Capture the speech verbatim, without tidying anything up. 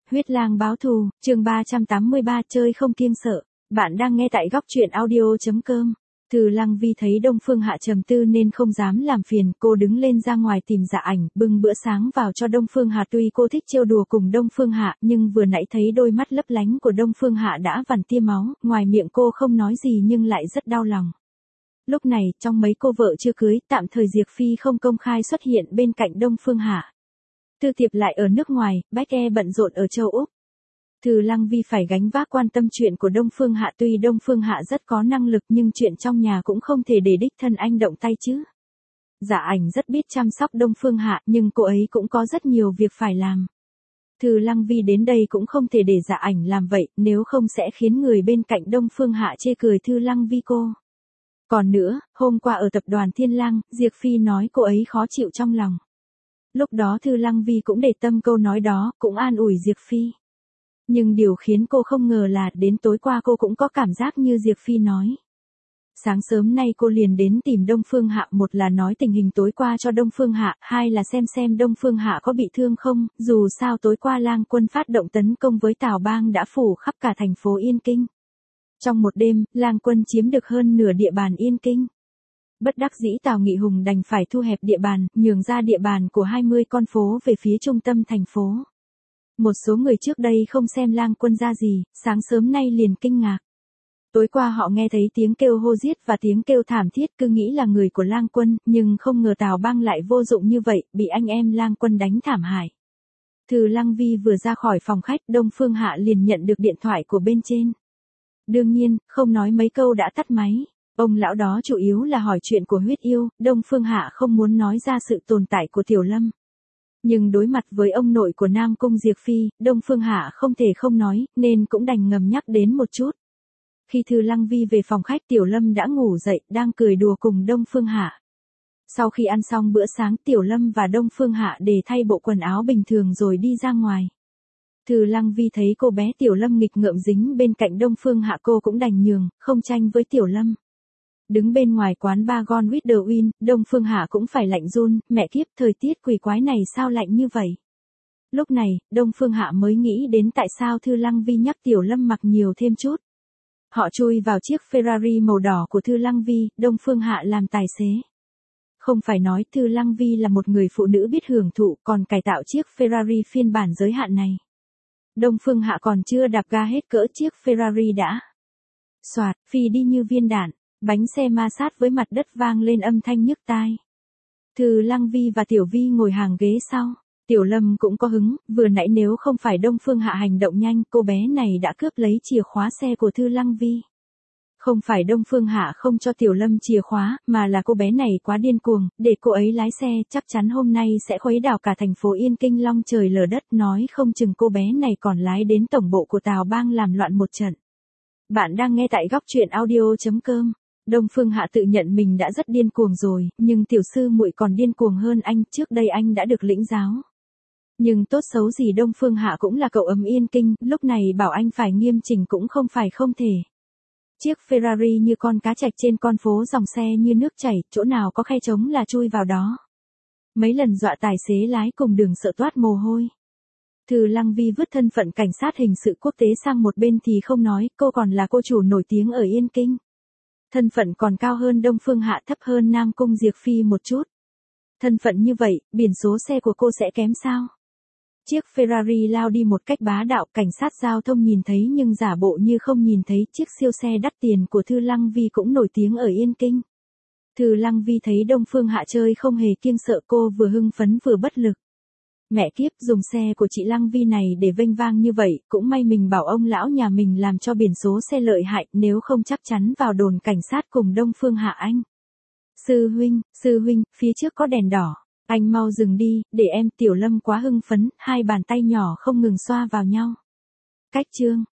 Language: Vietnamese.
Huyết lang báo thù, chương ba trăm tám mươi ba chơi không kiêng sợ. Bạn đang nghe tại góc truyện audio chấm com. Từ Lăng Vi thấy Đông Phương Hạ trầm tư nên không dám làm phiền, cô đứng lên ra ngoài tìm Dạ Ảnh, bưng bữa sáng vào cho Đông Phương Hạ. Tuy cô thích trêu đùa cùng Đông Phương Hạ, nhưng vừa nãy thấy đôi mắt lấp lánh của Đông Phương Hạ đã vằn tia máu, ngoài miệng cô không nói gì nhưng lại rất đau lòng. Lúc này, trong mấy cô vợ chưa cưới, tạm thời Diệp Phi không công khai xuất hiện bên cạnh Đông Phương Hạ. Tư Tiệp lại ở nước ngoài, Bách E bận rộn ở châu Úc. Từ Lăng Vi phải gánh vác quan tâm chuyện của Đông Phương Hạ, tuy Đông Phương Hạ rất có năng lực nhưng chuyện trong nhà cũng không thể để đích thân anh động tay chứ. Dạ Ảnh rất biết chăm sóc Đông Phương Hạ, nhưng cô ấy cũng có rất nhiều việc phải làm. Từ Lăng Vi đến đây cũng không thể để Dạ Ảnh làm vậy, nếu không sẽ khiến người bên cạnh Đông Phương Hạ chê cười Thư Lăng Vi cô. Còn nữa, hôm qua ở tập đoàn Thiên Lang, Diệp Phi nói cô ấy khó chịu trong lòng. Lúc đó Thư Lăng Vi cũng để tâm câu nói đó, cũng an ủi Diệp Phi. Nhưng điều khiến cô không ngờ là đến tối qua cô cũng có cảm giác như Diệp Phi nói. Sáng sớm nay cô liền đến tìm Đông Phương Hạ, một là nói tình hình tối qua cho Đông Phương Hạ, hai là xem xem Đông Phương Hạ có bị thương không, dù sao tối qua Lang quân phát động tấn công với Tào Bang đã phủ khắp cả thành phố Yên Kinh. Trong một đêm, Lang quân chiếm được hơn nửa địa bàn Yên Kinh. Bất đắc dĩ Tào Nghị Hùng đành phải thu hẹp địa bàn, nhường ra địa bàn của hai mươi con phố về phía trung tâm thành phố. Một số người trước đây không xem Lang quân ra gì, sáng sớm nay liền kinh ngạc. Tối qua họ nghe thấy tiếng kêu hô giết và tiếng kêu thảm thiết, cứ nghĩ là người của Lang quân, nhưng không ngờ Tào Bang lại vô dụng như vậy, bị anh em Lang quân đánh thảm hại. Từ Lăng Vi vừa ra khỏi phòng khách, Đông Phương Hạ liền nhận được điện thoại của bên trên. Đương nhiên, không nói mấy câu đã tắt máy. Ông lão đó chủ yếu là hỏi chuyện của Huyết Yêu, Đông Phương Hạ không muốn nói ra sự tồn tại của Tiểu Lâm. Nhưng đối mặt với ông nội của Nam Cung Diệp Phi, Đông Phương Hạ không thể không nói, nên cũng đành ngầm nhắc đến một chút. Khi Thư Lăng Vi về phòng khách, Tiểu Lâm đã ngủ dậy, đang cười đùa cùng Đông Phương Hạ. Sau khi ăn xong bữa sáng, Tiểu Lâm và Đông Phương Hạ để thay bộ quần áo bình thường rồi đi ra ngoài. Thư Lăng Vi thấy cô bé Tiểu Lâm nghịch ngợm dính bên cạnh Đông Phương Hạ, cô cũng đành nhường, không tranh với Tiểu Lâm. Đứng bên ngoài quán bar Gone with the Wind, Đông Phương Hạ cũng phải lạnh run, mẹ kiếp, thời tiết quỷ quái này sao lạnh như vậy. Lúc này, Đông Phương Hạ mới nghĩ đến tại sao Thư Lăng Vi nhắc Tiểu Lâm mặc nhiều thêm chút. Họ chui vào chiếc Ferrari màu đỏ của Thư Lăng Vi, Đông Phương Hạ làm tài xế. Không phải nói Thư Lăng Vi là một người phụ nữ biết hưởng thụ, còn cải tạo chiếc Ferrari phiên bản giới hạn này. Đông Phương Hạ còn chưa đạp ga hết cỡ, chiếc Ferrari đã xoạt, phi đi như viên đạn. Bánh xe ma sát với mặt đất vang lên âm thanh nhức tai. Thư Lăng Vi và Tiểu Vi ngồi hàng ghế sau. Tiểu Lâm cũng có hứng, vừa nãy nếu không phải Đông Phương Hạ hành động nhanh, cô bé này đã cướp lấy chìa khóa xe của Thư Lăng Vi. Không phải Đông Phương Hạ không cho Tiểu Lâm chìa khóa, mà là cô bé này quá điên cuồng, để cô ấy lái xe, chắc chắn hôm nay sẽ khuấy đảo cả thành phố Yên Kinh long trời lở đất, nói không chừng cô bé này còn lái đến tổng bộ của Tào Bang làm loạn một trận. Bạn đang nghe tại góc truyện audio chấm com. Đông Phương Hạ tự nhận mình đã rất điên cuồng rồi, nhưng tiểu sư muội còn điên cuồng hơn anh, trước đây anh đã được lĩnh giáo. Nhưng tốt xấu gì Đông Phương Hạ cũng là cậu ấm Yên Kinh, lúc này bảo anh phải nghiêm chỉnh cũng không phải không thể. Chiếc Ferrari như con cá trạch trên con phố, dòng xe như nước chảy, chỗ nào có khe trống là chui vào đó. Mấy lần dọa tài xế lái cùng đường sợ toát mồ hôi. Thư Lăng Vi vứt thân phận cảnh sát hình sự quốc tế sang một bên thì không nói, cô còn là cô chủ nổi tiếng ở Yên Kinh. Thân phận còn cao hơn Đông Phương Hạ, thấp hơn Nam Cung Diệp Phi một chút. Thân phận như vậy, biển số xe của cô sẽ kém sao? Chiếc Ferrari lao đi một cách bá đạo, cảnh sát giao thông nhìn thấy nhưng giả bộ như không nhìn thấy. Chiếc siêu xe đắt tiền của Thư Lăng Vi cũng nổi tiếng ở Yên Kinh. Thư Lăng Vi thấy Đông Phương Hạ chơi không hề kiêng sợ, cô vừa hưng phấn vừa bất lực. Mẹ kiếp, dùng xe của chị Lăng Vi này để vênh vang như vậy, cũng may mình bảo ông lão nhà mình làm cho biển số xe lợi hại, nếu không chắc chắn vào đồn cảnh sát cùng Đông Phương Hạ anh. Sư huynh, sư huynh, phía trước có đèn đỏ, anh mau dừng đi, để em. Tiểu Lâm quá hưng phấn, hai bàn tay nhỏ không ngừng xoa vào nhau. Cách chương